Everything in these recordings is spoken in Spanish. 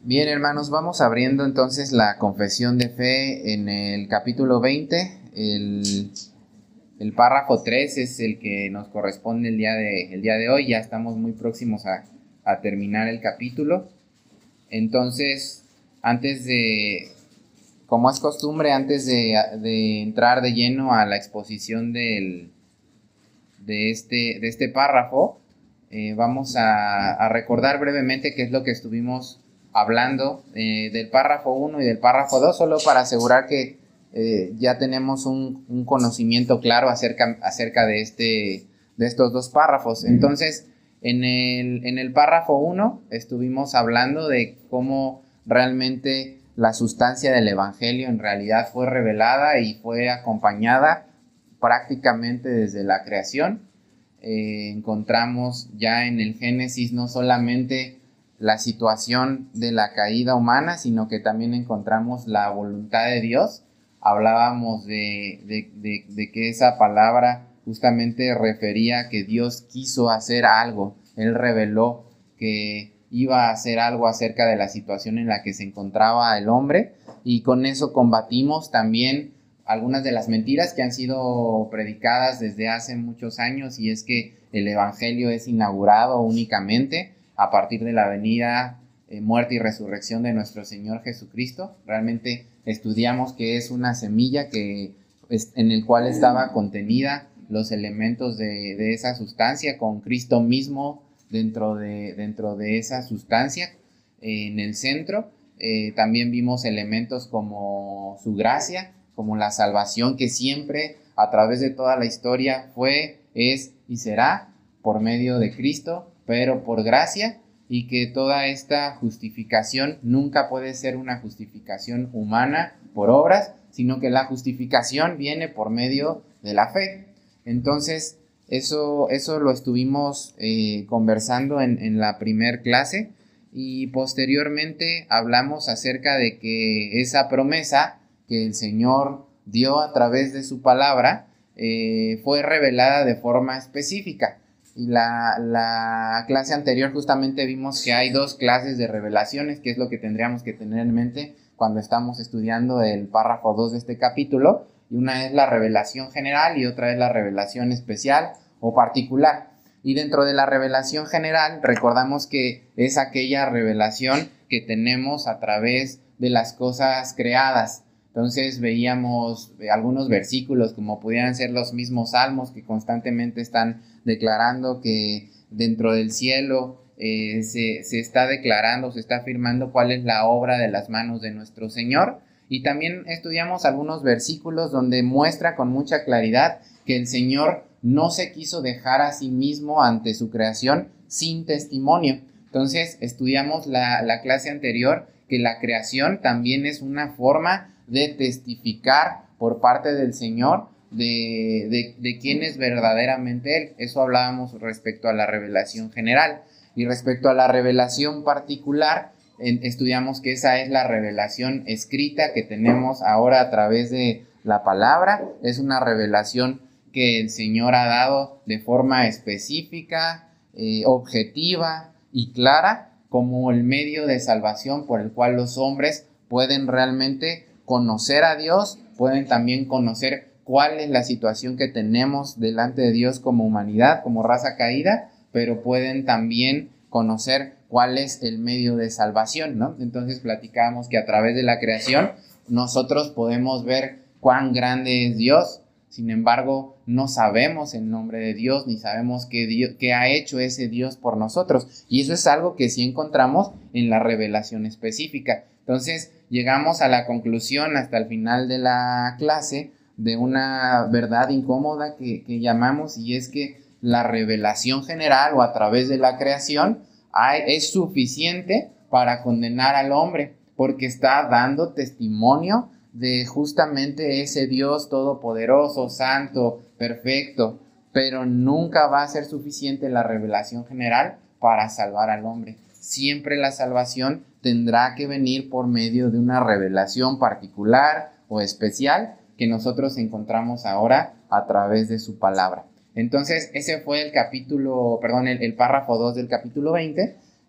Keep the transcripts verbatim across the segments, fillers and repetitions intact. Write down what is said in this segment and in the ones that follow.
Bien, hermanos, vamos abriendo entonces la confesión de fe en el capítulo veinte. El, el párrafo tres es el que nos corresponde el día de, el día de hoy. Ya estamos muy próximos a, a terminar el capítulo. Entonces, antes de, como es costumbre, antes de, de entrar de lleno a la exposición del, de, este, de este párrafo, eh, vamos a, a recordar brevemente qué es lo que estuvimos hablando eh, del párrafo uno y del párrafo dos, solo para asegurar que eh, ya tenemos un, un conocimiento claro acerca, acerca de, este, de estos dos párrafos. Entonces, en el, en el párrafo uno estuvimos hablando de cómo realmente la sustancia del evangelio en realidad fue revelada y fue acompañada prácticamente desde la creación. Eh, encontramos ya en el Génesis no solamente la situación de la caída humana, sino que también encontramos la voluntad de Dios. Hablábamos de, de, de, de que esa palabra justamente refería que Dios quiso hacer algo. Él reveló que iba a hacer algo acerca de la situación en la que se encontraba el hombre, y con eso combatimos también algunas de las mentiras que han sido predicadas desde hace muchos años, y es que el evangelio es inaugurado únicamente a partir de la venida, eh, muerte y resurrección de nuestro Señor Jesucristo. Realmente estudiamos que es una semilla que, es, en el cual estaba contenida los elementos de, de esa sustancia, con Cristo mismo dentro de, dentro de esa sustancia, eh, en el centro. Eh, también vimos elementos como su gracia, como la salvación que siempre a través de toda la historia fue, es y será por medio de Cristo, pero por gracia, y que toda esta justificación nunca puede ser una justificación humana por obras, sino que la justificación viene por medio de la fe. Entonces, eso, eso lo estuvimos eh, conversando en, en la primer clase, y posteriormente hablamos acerca de que esa promesa que el Señor dio a través de su palabra eh, fue revelada de forma específica. Y la, la clase anterior justamente vimos que hay dos clases de revelaciones, que es lo que tendríamos que tener en mente cuando estamos estudiando el párrafo dos de este capítulo. Y una es la revelación general y otra es la revelación especial o particular. Y dentro de la revelación general, recordamos que es aquella revelación que tenemos a través de las cosas creadas. Entonces veíamos algunos versículos como pudieran ser los mismos salmos que constantemente están declarando que dentro del cielo eh, se, se está declarando, se está afirmando cuál es la obra de las manos de nuestro Señor. Y también estudiamos algunos versículos donde muestra con mucha claridad que el Señor no se quiso dejar a sí mismo ante su creación sin testimonio. Entonces estudiamos la, la clase anterior que la creación también es una forma de testificar por parte del Señor de, de, de quién es verdaderamente Él. Eso hablábamos respecto a la revelación general. Y respecto a la revelación particular, en, estudiamos que esa es la revelación escrita que tenemos ahora a través de la palabra. Es una revelación que el Señor ha dado de forma específica, eh, objetiva y clara, como el medio de salvación por el cual los hombres pueden realmente conocer a Dios, pueden también conocer cuál es la situación que tenemos delante de Dios como humanidad, como raza caída, pero pueden también conocer cuál es el medio de salvación, ¿no? Entonces platicábamos que a través de la creación nosotros podemos ver cuán grande es Dios. Sin embargo, no sabemos el nombre de Dios, ni sabemos qué, Dios, qué ha hecho ese Dios por nosotros. Y eso es algo que sí encontramos en la revelación específica. Entonces, llegamos a la conclusión hasta el final de la clase de una verdad incómoda que, que llamamos, y es que la revelación general o a través de la creación hay, es suficiente para condenar al hombre, porque está dando testimonio de justamente ese Dios todopoderoso, santo, perfecto, pero nunca va a ser suficiente la revelación general para salvar al hombre. Siempre la salvación tendrá que venir por medio de una revelación particular o especial que nosotros encontramos ahora a través de su palabra. Entonces, ese fue el capítulo, perdón, el, el párrafo dos del capítulo veinte,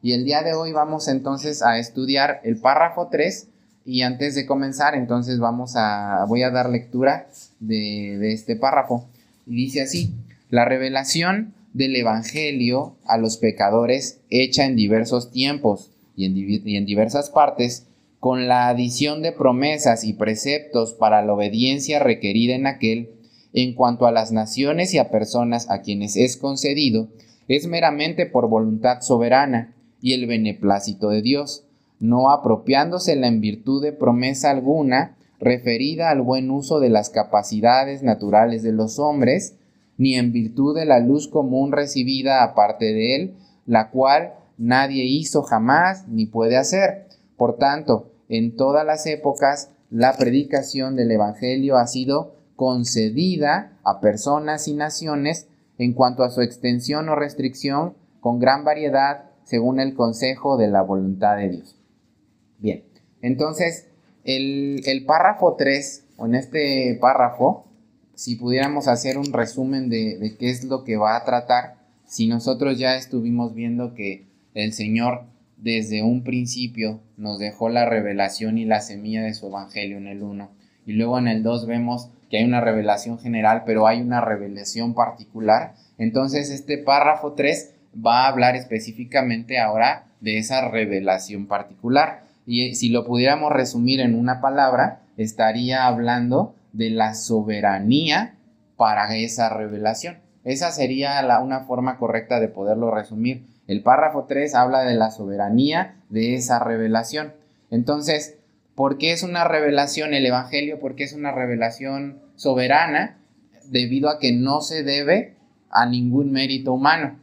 Y el día de hoy vamos entonces a estudiar el párrafo tres. Y antes de comenzar, entonces vamos a, voy a dar lectura de, de este párrafo. Y dice así: la revelación del Evangelio a los pecadores hecha en diversos tiempos y en, y en diversas partes, con la adición de promesas y preceptos para la obediencia requerida en aquel, en cuanto a las naciones y a personas a quienes es concedido, es meramente por voluntad soberana y el beneplácito de Dios, no apropiándosela en virtud de promesa alguna referida al buen uso de las capacidades naturales de los hombres, ni en virtud de la luz común recibida aparte de él, la cual nadie hizo jamás ni puede hacer. Por tanto, en todas las épocas, la predicación del Evangelio ha sido concedida a personas y naciones en cuanto a su extensión o restricción, con gran variedad, según el consejo de la voluntad de Dios. Bien, entonces, el, el párrafo tres, o en este párrafo, si pudiéramos hacer un resumen de, de qué es lo que va a tratar, si nosotros ya estuvimos viendo que el Señor desde un principio nos dejó la revelación y la semilla de su Evangelio en el uno, y luego en el dos vemos que hay una revelación general, pero hay una revelación particular. Entonces este párrafo tres va a hablar específicamente ahora de esa revelación particular. Y si lo pudiéramos resumir en una palabra, estaría hablando de la soberanía para esa revelación. Esa sería la, una forma correcta de poderlo resumir. El párrafo tres habla de la soberanía de esa revelación. Entonces, ¿por qué es una revelación el Evangelio? ¿Por qué es una revelación soberana? Debido a que no se debe a ningún mérito humano.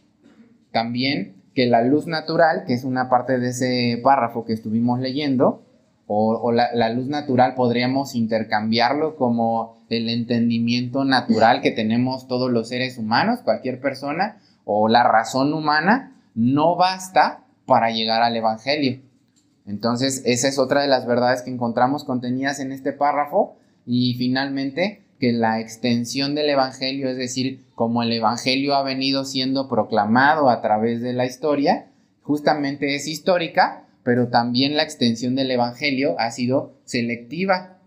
También que la luz natural, que es una parte de ese párrafo que estuvimos leyendo, o, o la, la luz natural podríamos intercambiarlo como el entendimiento natural que tenemos todos los seres humanos, cualquier persona, o la razón humana, no basta para llegar al Evangelio. Entonces, esa es otra de las verdades que encontramos contenidas en este párrafo. Y finalmente, que la extensión del Evangelio, es decir, como el Evangelio ha venido siendo proclamado a través de la historia, justamente es histórica, pero también la extensión del Evangelio ha sido selectiva.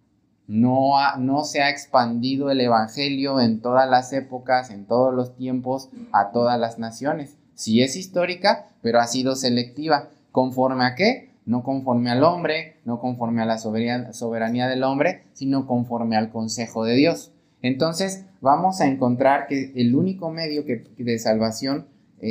No, ha, no se ha expandido el Evangelio en todas las épocas, en todos los tiempos, a todas las naciones. Sí es histórica, pero ha sido selectiva. ¿Conforme a qué? No conforme al hombre, no conforme a la soberanía, soberanía del hombre, sino conforme al consejo de Dios. Entonces vamos a encontrar que el único medio que, de salvación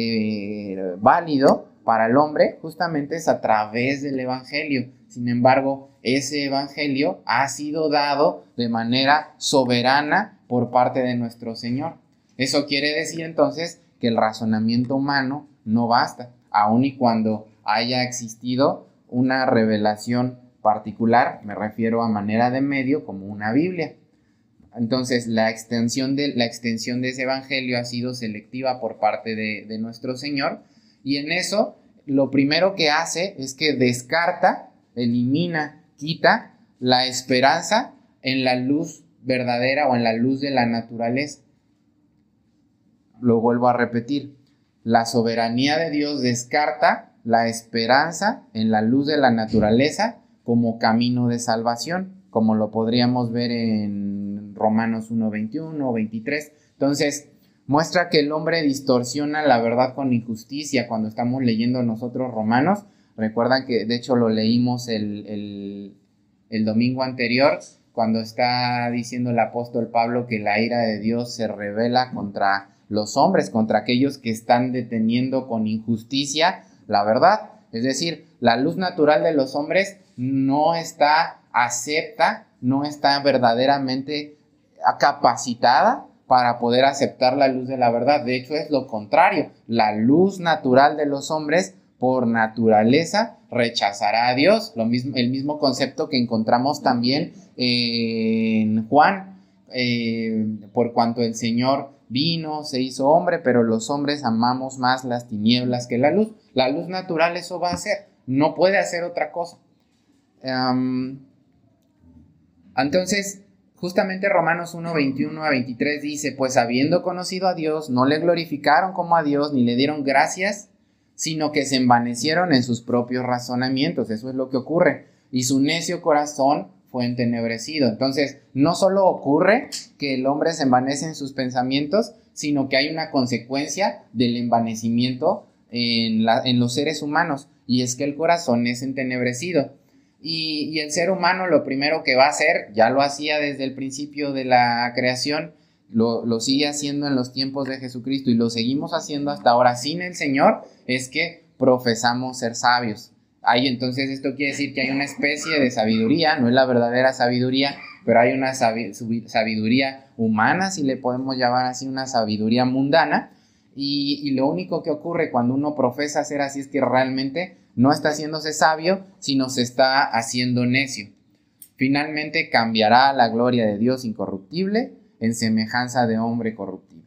eh, válido para el hombre justamente es a través del Evangelio. Sin embargo, ese Evangelio ha sido dado de manera soberana por parte de nuestro Señor. Eso quiere decir entonces que el razonamiento humano no basta, aun y cuando haya existido una revelación particular, me refiero a manera de medio, como una Biblia. Entonces, la extensión de, la extensión de ese Evangelio ha sido selectiva por parte de, de nuestro Señor, y en eso, lo primero que hace es que descarta, elimina, quita la esperanza en la luz verdadera o en la luz de la naturaleza. Lo vuelvo a repetir, la soberanía de Dios descarta la esperanza en la luz de la naturaleza como camino de salvación, como lo podríamos ver en Romanos uno, veintiuno o veintitrés. Entonces, muestra que el hombre distorsiona la verdad con injusticia cuando estamos leyendo nosotros Romanos. Recuerdan que de hecho lo leímos el, el, el domingo anterior, cuando está diciendo el apóstol Pablo que la ira de Dios se revela contra los hombres, contra aquellos que están deteniendo con injusticia la verdad. Es decir, la luz natural de los hombres no está acepta, no está verdaderamente capacitada para poder aceptar la luz de la verdad. De hecho, es lo contrario. La luz natural de los hombres, por naturaleza, rechazará a Dios. Lo mismo, el mismo concepto que encontramos también en Juan, eh, por cuanto el Señor vino, se hizo hombre, pero los hombres amamos más las tinieblas que la luz. La luz natural eso va a hacer, no puede hacer otra cosa. Um, entonces, justamente Romanos uno, veintiuno a veintitrés dice: pues habiendo conocido a Dios, no le glorificaron como a Dios, ni le dieron gracias, sino que se envanecieron en sus propios razonamientos. Eso es lo que ocurre. Y su necio corazón fue entenebrecido. Entonces, no solo ocurre que el hombre se envanece en sus pensamientos, sino que hay una consecuencia del envanecimiento en, la, en los seres humanos, y es que el corazón es entenebrecido. Y, y el ser humano lo primero que va a hacer, ya lo hacía desde el principio de la creación, lo, lo sigue haciendo en los tiempos de Jesucristo y lo seguimos haciendo hasta ahora sin el Señor, es que profesamos ser sabios. Hay, entonces esto quiere decir que hay una especie de sabiduría, no es la verdadera sabiduría, pero hay una sabiduría humana, si le podemos llamar así, una sabiduría mundana, y, y lo único que ocurre cuando uno profesa ser así es que realmente no está haciéndose sabio, sino se está haciendo necio. Finalmente cambiará la gloria de Dios incorruptible en semejanza de hombre corruptible.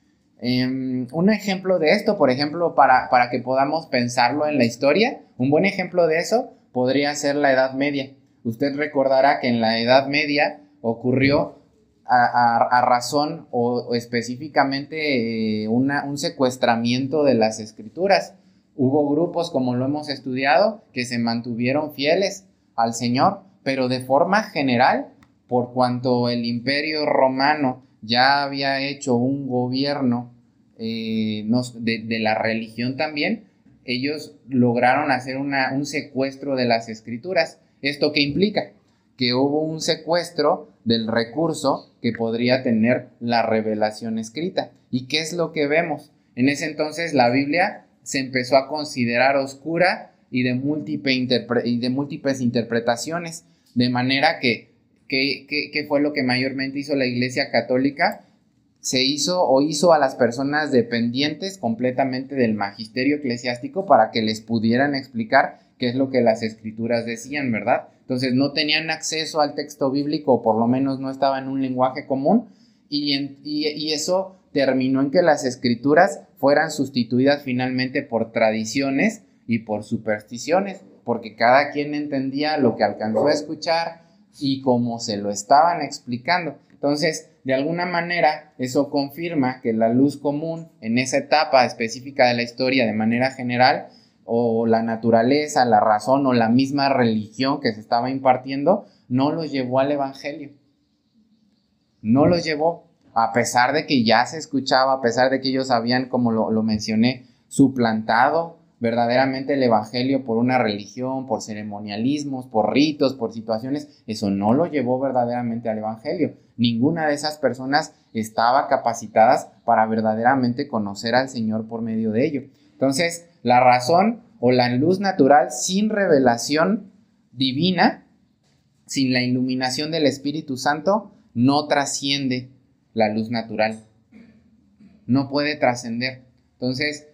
Um, un ejemplo de esto, por ejemplo, para, para que podamos pensarlo en la historia, un buen ejemplo de eso podría ser la Edad Media. Usted recordará que en la Edad Media ocurrió a, a, a razón o, o específicamente eh, una, un secuestramiento de las escrituras. Hubo grupos, como lo hemos estudiado, que se mantuvieron fieles al Señor, pero de forma general, por cuanto el Imperio Romano ya había hecho un gobierno eh, de, de la religión también, ellos lograron hacer una, un secuestro de las escrituras. ¿Esto qué implica? Que hubo un secuestro del recurso que podría tener la revelación escrita. ¿Y qué es lo que vemos? En ese entonces la Biblia se empezó a considerar oscura y de, múltiple interpre- y de múltiples interpretaciones, de manera que, que, que, que fue lo que mayormente hizo la Iglesia Católica. Se hizo o hizo a las personas dependientes completamente del magisterio eclesiástico para que les pudieran explicar qué es lo que las escrituras decían, ¿verdad? Entonces no tenían acceso al texto bíblico, o por lo menos no estaba en un lenguaje común, y, en, y, y eso terminó en que las escrituras fueran sustituidas finalmente por tradiciones y por supersticiones, porque cada quien entendía lo que alcanzó a escuchar y cómo se lo estaban explicando. Entonces, de alguna manera, eso confirma que la luz común en esa etapa específica de la historia, de manera general, o la naturaleza, la razón o la misma religión que se estaba impartiendo, no los llevó al evangelio. No los llevó, a pesar de que ya se escuchaba, a pesar de que ellos habían, como lo, lo mencioné, suplantado verdaderamente el evangelio por una religión, por ceremonialismos, por ritos, por situaciones. Eso no lo llevó verdaderamente al evangelio. Ninguna de esas personas estaba capacitadas para verdaderamente conocer al Señor por medio de ello. Entonces, la razón o la luz natural sin revelación divina, sin la iluminación del Espíritu Santo, no trasciende la luz natural. No puede trascender. Entonces,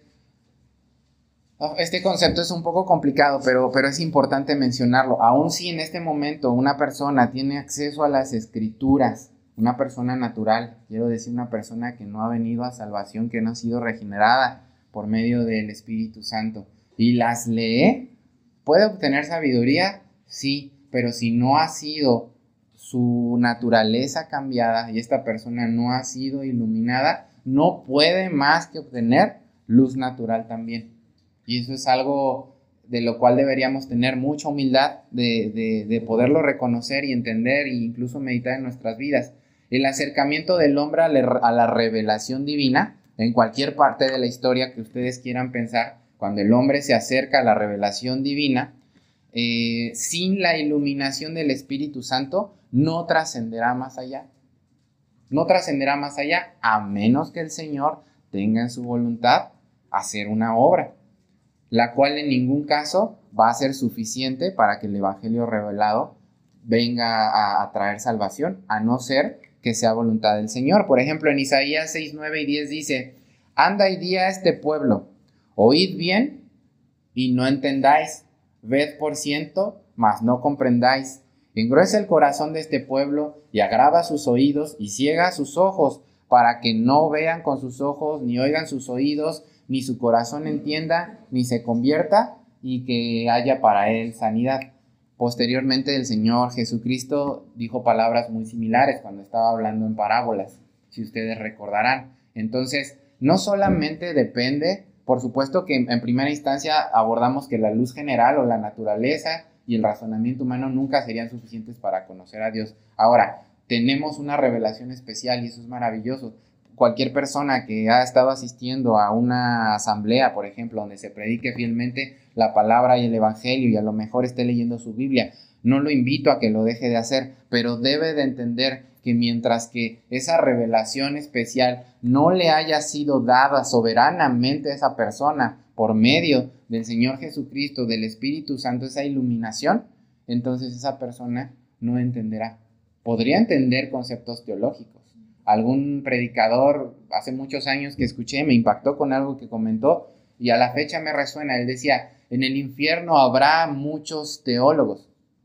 este concepto es un poco complicado, pero, pero es importante mencionarlo. Aun si en este momento una persona tiene acceso a las escrituras, una persona natural, quiero decir una persona que no ha venido a salvación, que no ha sido regenerada por medio del Espíritu Santo, y las lee, ¿puede obtener sabiduría? Sí, pero si no ha sido su naturaleza cambiada y esta persona no ha sido iluminada, no puede más que obtener luz natural también. Y eso es algo de lo cual deberíamos tener mucha humildad de, de, de poderlo reconocer y entender e incluso meditar en nuestras vidas. El acercamiento del hombre a la, a la revelación divina, en cualquier parte de la historia que ustedes quieran pensar, cuando el hombre se acerca a la revelación divina, eh, sin la iluminación del Espíritu Santo, no trascenderá más allá. No trascenderá más allá, a menos que el Señor tenga en su voluntad hacer una obra, la cual en ningún caso va a ser suficiente para que el evangelio revelado venga a, a traer salvación, a no ser que sea voluntad del Señor. Por ejemplo, en Isaías seis, nueve y diez dice: anda y di a este pueblo, oíd bien y no entendáis, ved por ciento, mas no comprendáis. Engruesa el corazón de este pueblo y agrava sus oídos y ciega sus ojos, para que no vean con sus ojos, ni oigan sus oídos, ni su corazón entienda, ni se convierta, y que haya para él sanidad. Posteriormente el Señor Jesucristo dijo palabras muy similares cuando estaba hablando en parábolas, si ustedes recordarán. Entonces, no solamente depende, por supuesto que en primera instancia abordamos que la luz general o la naturaleza y el razonamiento humano nunca serían suficientes para conocer a Dios. Ahora, tenemos una revelación especial y eso es maravilloso. Cualquier persona que ha estado asistiendo a una asamblea, por ejemplo, donde se predique fielmente la palabra y el evangelio y a lo mejor esté leyendo su Biblia, no lo invito a que lo deje de hacer, pero debe de entender que mientras que esa revelación especial no le haya sido dada soberanamente a esa persona por medio del Señor Jesucristo, del Espíritu Santo, esa iluminación, entonces esa persona no entenderá. Podría entender conceptos teológicos. Algún predicador hace muchos años que escuché me impactó con algo que comentó y a la fecha me resuena. Él decía, en el infierno habrá muchos teólogos.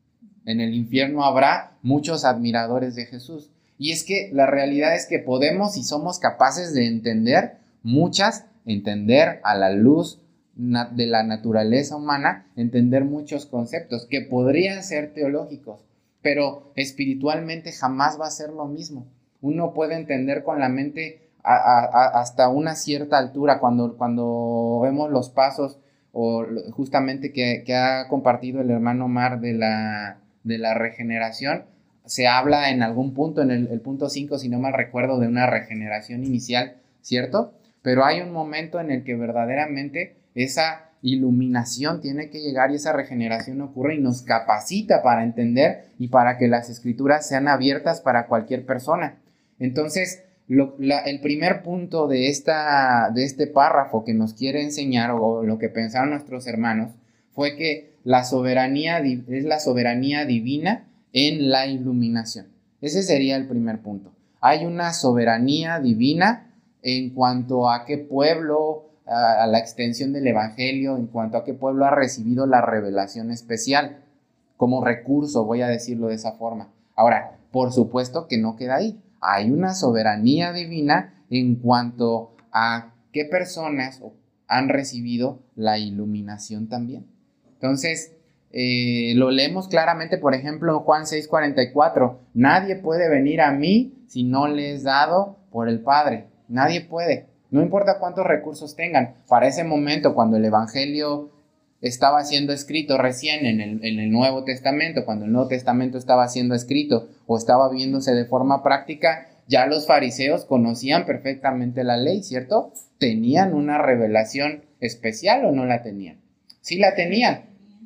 En el infierno habrá muchos admiradores de Jesús. Y es que la realidad es que podemos y somos capaces de entender muchas, entender a la luz de la naturaleza humana, entender muchos conceptos que podrían ser teológicos, pero espiritualmente jamás va a ser lo mismo. Uno puede entender con la mente a, a, hasta una cierta altura cuando, cuando vemos los pasos o justamente que, que ha compartido el hermano Omar de la, de la regeneración. Se habla en algún punto, en el, el punto cinco, si no mal recuerdo, de una regeneración inicial, ¿cierto? Pero hay un momento en el que verdaderamente esa iluminación tiene que llegar y esa regeneración ocurre y nos capacita para entender y para que las escrituras sean abiertas para cualquier persona. Entonces, lo, la, el primer punto de, esta, de este párrafo que nos quiere enseñar, o lo que pensaron nuestros hermanos, fue que la soberanía es la soberanía divina en la iluminación. Ese sería el primer punto. Hay una soberanía divina en cuanto a qué pueblo, a, a la extensión del evangelio, en cuanto a qué pueblo ha recibido la revelación especial, como recurso, voy a decirlo de esa forma. Ahora, por supuesto que no queda ahí. Hay una soberanía divina en cuanto a qué personas han recibido la iluminación también. Entonces, eh, lo leemos claramente, por ejemplo, en Juan seis cuarenta y cuatro. Nadie puede venir a mí si no le es dado por el Padre. Nadie puede. No importa cuántos recursos tengan. Para ese momento, cuando el evangelio estaba siendo escrito recién en el, en el Nuevo Testamento, cuando el Nuevo Testamento estaba siendo escrito o estaba viéndose de forma práctica, ya los fariseos conocían perfectamente la ley, ¿cierto? ¿Tenían una revelación especial o no la tenían? Sí la tenían.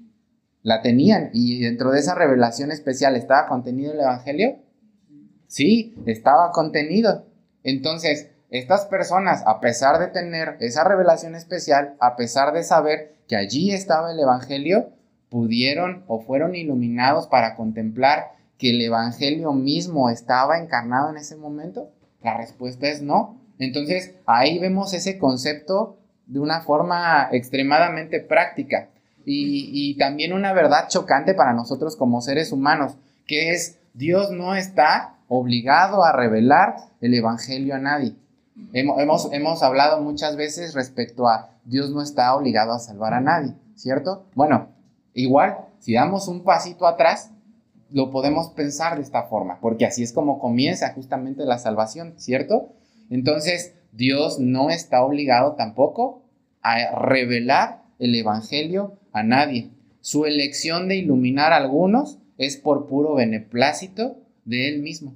La tenían. ¿Y dentro de esa revelación especial estaba contenido el evangelio? Sí, estaba contenido. Entonces, estas personas, a pesar de tener esa revelación especial, a pesar de saber que allí estaba el evangelio, pudieron o fueron iluminados para contemplar que el evangelio mismo estaba encarnado en ese momento. La respuesta es no. Entonces, ahí vemos ese concepto de una forma extremadamente práctica y, y también una verdad chocante para nosotros como seres humanos, que es Dios no está obligado a revelar el evangelio a nadie. Hemos, hemos, hemos hablado muchas veces respecto a Dios no está obligado a salvar a nadie, ¿cierto? Bueno, igual, si damos un pasito atrás, lo podemos pensar de esta forma, porque así es como comienza justamente la salvación, ¿cierto? Entonces, Dios no está obligado tampoco a revelar el evangelio a nadie. Su elección de iluminar a algunos es por puro beneplácito de Él mismo.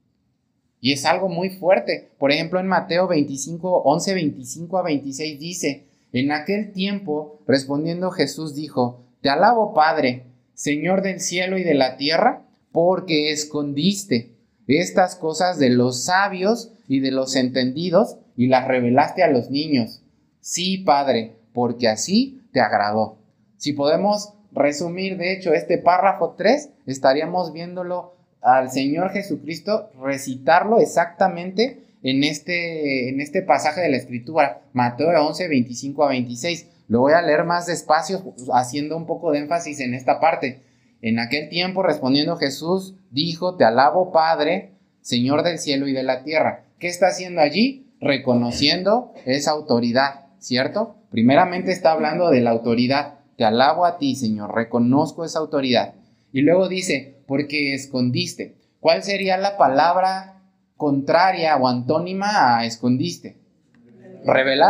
Y es algo muy fuerte. Por ejemplo, en Mateo veinticinco, once, veinticinco a veintiséis dice, en aquel tiempo, respondiendo Jesús dijo, te alabo, Padre, Señor del cielo y de la tierra, porque escondiste estas cosas de los sabios y de los entendidos y las revelaste a los niños. Sí, Padre, porque así te agradó. Si podemos resumir, de hecho, este párrafo tres, estaríamos viéndolo al Señor Jesucristo recitarlo exactamente en este, en este pasaje de la Escritura, Mateo once, veinticinco a veintiséis. Lo voy a leer más despacio, haciendo un poco de énfasis en esta parte. En aquel tiempo, respondiendo Jesús, dijo, te alabo, Padre, Señor del cielo y de la tierra. ¿Qué está haciendo allí? Reconociendo esa autoridad, ¿cierto? Primeramente está hablando de la autoridad. Te alabo a ti, Señor, reconozco esa autoridad. Y luego dice, porque escondiste. ¿Cuál sería la palabra contraria o antónima a escondiste? Revelar.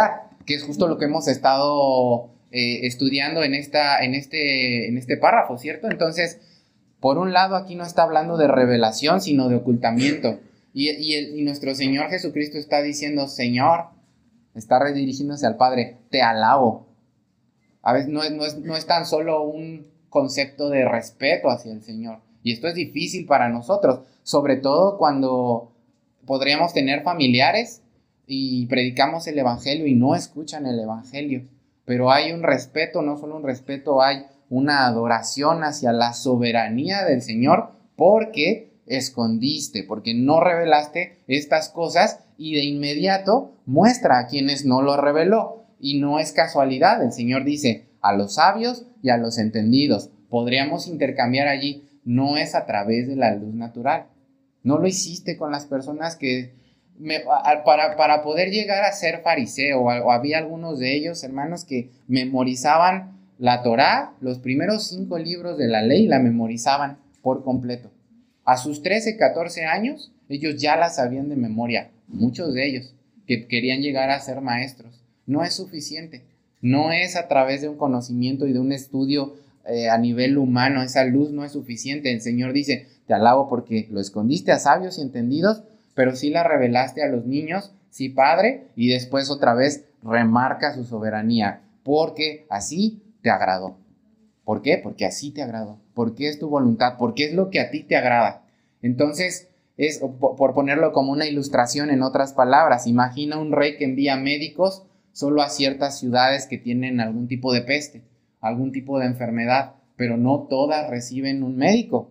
que es justo lo que hemos estado eh, estudiando en, esta, en, este, en este párrafo, ¿cierto? Entonces, por un lado, aquí no está hablando de revelación, sino de ocultamiento. Y, y, el, y nuestro Señor Jesucristo está diciendo, Señor, está redirigiéndose al Padre, te alabo. A veces no es, no es, no es tan solo un concepto de respeto hacia el Señor. Y esto es difícil para nosotros, sobre todo cuando podríamos tener familiares y predicamos el Evangelio y no escuchan el Evangelio. Pero hay un respeto, no solo un respeto, hay una adoración hacia la soberanía del Señor porque escondiste, porque no revelaste estas cosas y de inmediato muestra a quienes no lo reveló. Y no es casualidad, el Señor dice a los sabios y a los entendidos. Podríamos intercambiar allí, no es a través de la luz natural. No lo hiciste con las personas que, me, para, para poder llegar a ser fariseo, o, o había algunos de ellos, hermanos, que memorizaban la Torá, los primeros cinco libros de la ley, la memorizaban por completo. A sus trece, catorce años, ellos ya la sabían de memoria, muchos de ellos, que querían llegar a ser maestros. No es suficiente, no es a través de un conocimiento y de un estudio eh, a nivel humano, esa luz no es suficiente. El Señor dice, te alabo porque lo escondiste a sabios y entendidos, pero sí la revelaste a los niños, sí, Padre, y después otra vez remarca su soberanía, porque así te agradó. ¿Por qué? Porque así te agradó, porque es tu voluntad, porque es lo que a ti te agrada. Entonces, es, por ponerlo como una ilustración en otras palabras, imagina un rey que envía médicos solo a ciertas ciudades que tienen algún tipo de peste, algún tipo de enfermedad, pero no todas reciben un médico.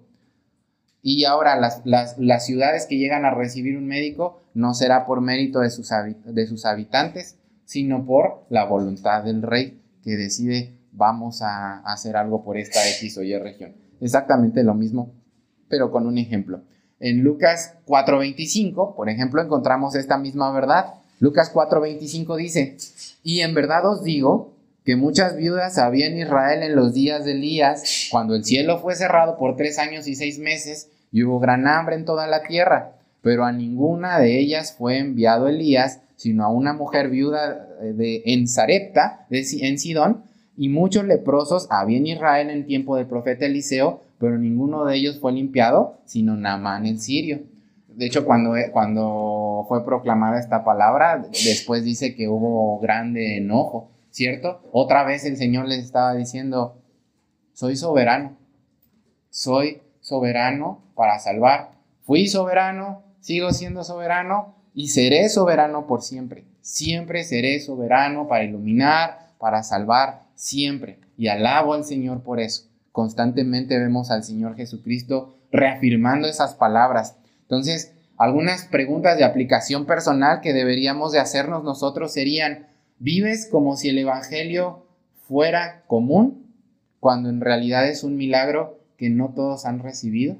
Y ahora las, las, las ciudades que llegan a recibir un médico no será por mérito de sus, de sus habitantes, sino por la voluntad del rey que decide vamos a hacer algo por esta X o Y región. Exactamente lo mismo, pero con un ejemplo. En Lucas cuatro veinticinco, por ejemplo, encontramos esta misma verdad. Lucas cuatro veinticinco dice, y en verdad os digo que muchas viudas había en Israel en los días de Elías, cuando el cielo fue cerrado por tres años y seis meses, y hubo gran hambre en toda la tierra, pero a ninguna de ellas fue enviado Elías, sino a una mujer viuda de, en Sarepta, de, en Sidón, y muchos leprosos había en Israel en tiempo del profeta Eliseo, pero ninguno de ellos fue limpiado, sino Naamán el sirio. De hecho, cuando, cuando fue proclamada esta palabra, después dice que hubo grande enojo, ¿cierto? Otra vez el Señor les estaba diciendo, soy soberano, soy soberano para salvar. Fui soberano, sigo siendo soberano y seré soberano por siempre. Siempre seré soberano para iluminar, para salvar, siempre. Y alabo al Señor por eso. Constantemente vemos al Señor Jesucristo reafirmando esas palabras. Entonces, algunas preguntas de aplicación personal que deberíamos de hacernos nosotros serían, ¿vives como si el Evangelio fuera común, cuando en realidad es un milagro que no todos han recibido?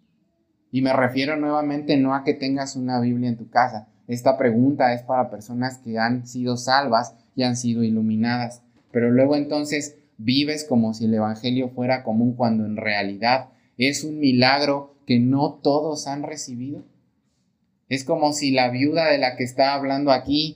Y me refiero nuevamente no a que tengas una Biblia en tu casa. Esta pregunta es para personas que han sido salvas y han sido iluminadas. Pero luego entonces, ¿vives como si el Evangelio fuera común, cuando en realidad es un milagro que no todos han recibido? Es como si la viuda de la que está hablando aquí,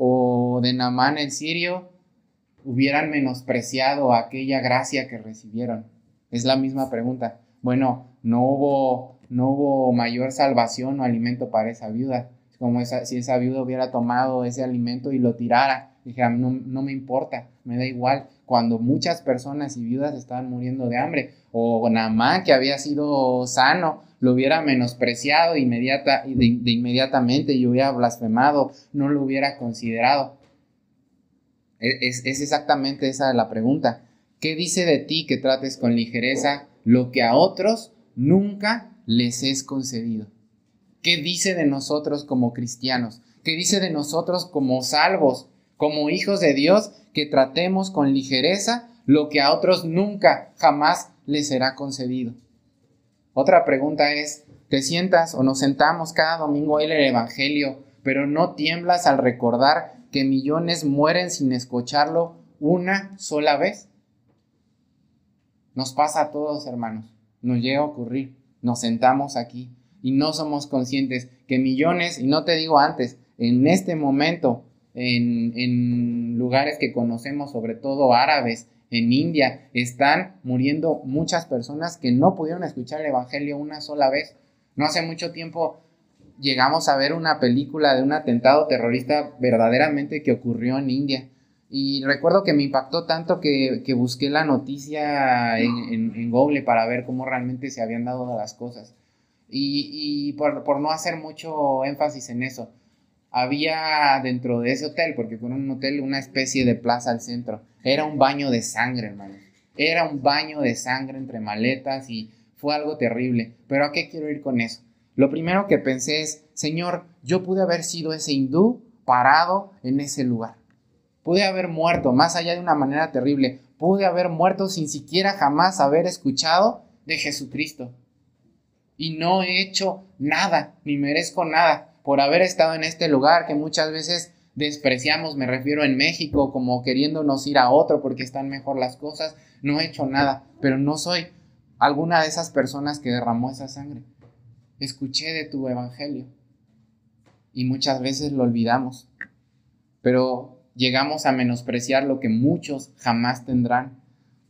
o de Naamán el sirio, hubieran menospreciado aquella gracia que recibieron. Es la misma pregunta. Bueno, no hubo, no hubo mayor salvación o alimento para esa viuda. Es como esa, si esa viuda hubiera tomado ese alimento y lo tirara. Dije, no, no me importa, me da igual. Cuando muchas personas y viudas estaban muriendo de hambre, o Naamán, que había sido sano, lo hubiera menospreciado inmediata, de, de inmediatamente y hubiera blasfemado, no lo hubiera considerado. Es, es exactamente esa la pregunta. ¿Qué dice de ti que trates con ligereza lo que a otros nunca les es concedido? ¿Qué dice de nosotros como cristianos? ¿Qué dice de nosotros como salvos, como hijos de Dios, que tratemos con ligereza lo que a otros nunca, jamás les será concedido? Otra pregunta es, ¿te sientas o nos sentamos cada domingo a leer el Evangelio, pero no tiemblas al recordar que millones mueren sin escucharlo una sola vez? Nos pasa a todos, hermanos, nos llega a ocurrir, nos sentamos aquí y no somos conscientes que millones, y no te digo antes, en este momento en, en lugares que conocemos, sobre todo árabes, en India, están muriendo muchas personas que no pudieron escuchar el evangelio una sola vez. No hace mucho tiempo llegamos a ver una película de un atentado terrorista verdaderamente que ocurrió en India. Y recuerdo que me impactó tanto que, que busqué la noticia en, en, en Google para ver cómo realmente se habían dado las cosas. Y, y por, por no hacer mucho énfasis en eso, había dentro de ese hotel, porque fue un hotel, una especie de plaza al centro. Era un baño de sangre, hermano. Era un baño de sangre entre maletas y fue algo terrible. Pero ¿a qué quiero ir con eso? Lo primero que pensé es, Señor, yo pude haber sido ese hindú parado en ese lugar. Pude haber muerto, más allá de una manera terrible. Pude haber muerto sin siquiera jamás haber escuchado de Jesucristo. Y no he hecho nada, ni merezco nada por haber estado en este lugar que muchas veces despreciamos, me refiero en México, como queriéndonos ir a otro porque están mejor las cosas. No he hecho nada, pero no soy alguna de esas personas que derramó esa sangre. Escuché de tu evangelio y muchas veces lo olvidamos, pero llegamos a menospreciar lo que muchos jamás tendrán.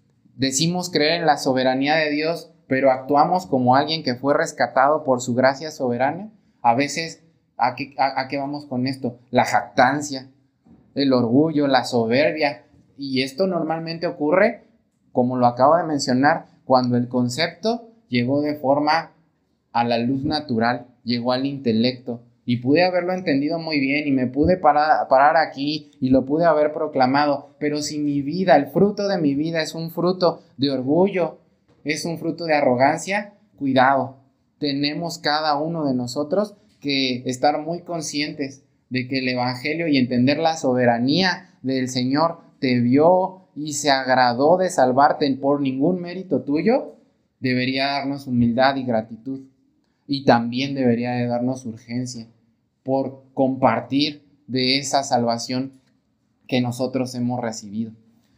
Decimos creer en la soberanía de Dios, pero actuamos como alguien que fue rescatado por su gracia soberana. A veces, ¿a qué, a, a qué vamos con esto? La jactancia, el orgullo, la soberbia. Y esto normalmente ocurre, como lo acabo de mencionar, cuando el concepto llegó de forma a la luz natural, llegó al intelecto. Y pude haberlo entendido muy bien y me pude parar, parar aquí y lo pude haber proclamado. Pero si mi vida, el fruto de mi vida es un fruto de orgullo, es un fruto de arrogancia, cuidado. Tenemos cada uno de nosotros que estar muy conscientes de que el evangelio y entender la soberanía del Señor te vio y se agradó de salvarte por ningún mérito tuyo, debería darnos humildad y gratitud. Y también debería de darnos urgencia por compartir de esa salvación que nosotros hemos recibido.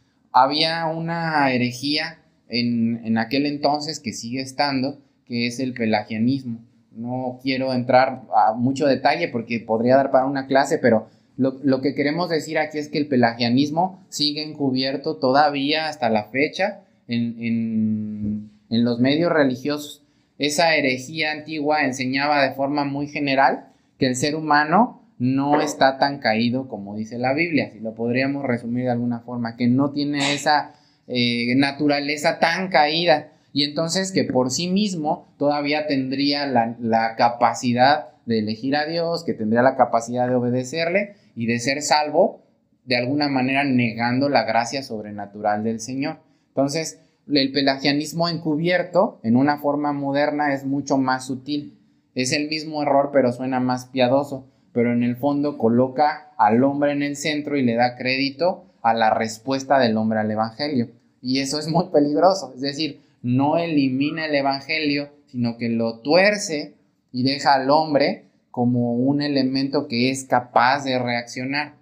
Había una herejía en, en aquel entonces que sigue estando, que es el pelagianismo. No quiero entrar a mucho detalle porque podría dar para una clase, pero lo, lo que queremos decir aquí es que el pelagianismo sigue encubierto todavía hasta la fecha en, en, en los medios religiosos. Esa herejía antigua enseñaba de forma muy general que el ser humano no está tan caído como dice la Biblia, si lo podríamos resumir de alguna forma, que no tiene esa eh, naturaleza tan caída y entonces que por sí mismo todavía tendría la, la capacidad de elegir a Dios, que tendría la capacidad de obedecerle y de ser salvo, de alguna manera negando la gracia sobrenatural del Señor. Entonces, el pelagianismo encubierto en una forma moderna es mucho más sutil. Es el mismo error, pero suena más piadoso. Pero en el fondo coloca al hombre en el centro y le da crédito a la respuesta del hombre al evangelio. Y eso es muy peligroso. Es decir, no elimina el evangelio, sino que lo tuerce y deja al hombre como un elemento que es capaz de reaccionar.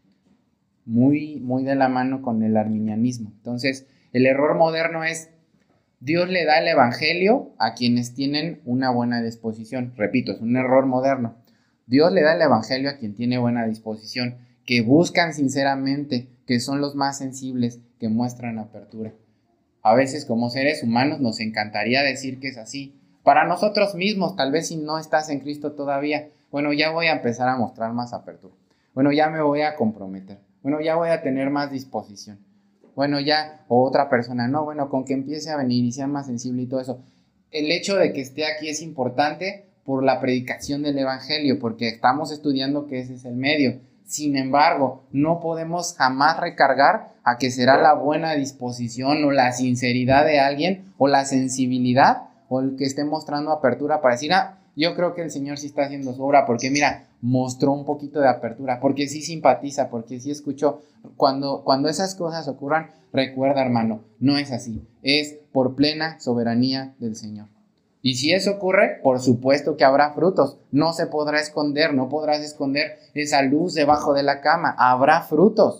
Muy, muy de la mano con el arminianismo. Entonces, el error moderno es, Dios le da el evangelio a quienes tienen una buena disposición. Repito, es un error moderno. Dios le da el evangelio a quien tiene buena disposición, que buscan sinceramente, que son los más sensibles, que muestran apertura. A veces como seres humanos nos encantaría decir que es así. Para nosotros mismos, tal vez si no estás en Cristo todavía, bueno, ya voy a empezar a mostrar más apertura. Bueno, ya me voy a comprometer. Bueno, ya voy a tener más disposición. Bueno, ya, o otra persona, no, bueno, con que empiece a venir y sea más sensible y todo eso. El hecho de que esté aquí es importante por la predicación del evangelio, porque estamos estudiando que ese es el medio. Sin embargo, no podemos jamás recargar a que será la buena disposición o la sinceridad de alguien o la sensibilidad o el que esté mostrando apertura para decir, ah, yo creo que el Señor sí está haciendo su obra, porque mira, mostró un poquito de apertura, porque sí simpatiza, porque sí escuchó. Cuando, cuando esas cosas ocurran, recuerda, hermano, no es así, es por plena soberanía del Señor. Y si eso ocurre, por supuesto que habrá frutos, no se podrá esconder, no podrás esconder esa luz debajo de la cama, habrá frutos.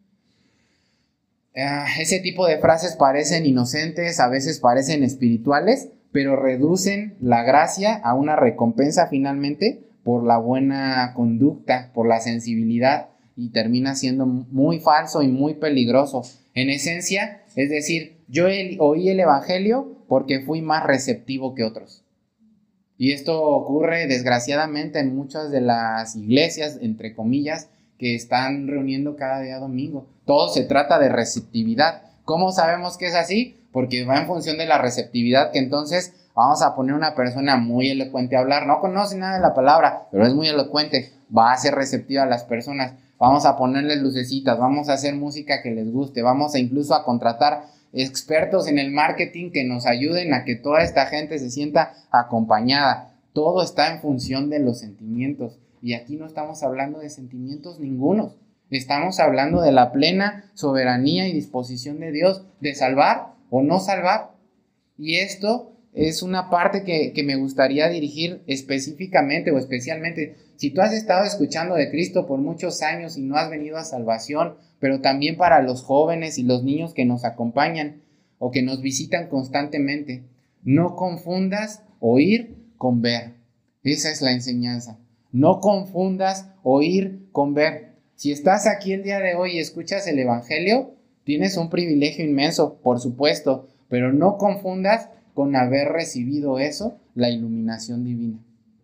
Uh, ese tipo de frases parecen inocentes, a veces parecen espirituales, pero reducen la gracia a una recompensa finalmente por la buena conducta, por la sensibilidad y termina siendo muy falso y muy peligroso. En esencia, es decir, yo oí el evangelio porque fui más receptivo que otros. Y esto ocurre desgraciadamente en muchas de las iglesias, entre comillas, que están reuniendo cada día domingo. Todo se trata de receptividad. ¿Cómo sabemos que es así? Porque va en función de la receptividad, que entonces vamos a poner una persona muy elocuente a hablar. No conoce nada de la palabra, pero es muy elocuente. Va a ser receptiva a las personas. Vamos a ponerles lucecitas, vamos a hacer música que les guste, vamos a incluso a contratar expertos en el marketing que nos ayuden a que toda esta gente se sienta acompañada. Todo está en función de los sentimientos. Y aquí no estamos hablando de sentimientos ningunos. Estamos hablando de la plena soberanía y disposición de Dios de salvar o no salvar. Y esto es una parte que, que me gustaría dirigir específicamente o especialmente. Si tú has estado escuchando de Cristo por muchos años y no has venido a salvación, pero también para los jóvenes y los niños que nos acompañan o que nos visitan constantemente, no confundas oír con ver. Esa es la enseñanza. No confundas oír con ver. Si estás aquí el día de hoy y escuchas el evangelio, tienes un privilegio inmenso, por supuesto, pero no confundas con haber recibido eso, la iluminación divina.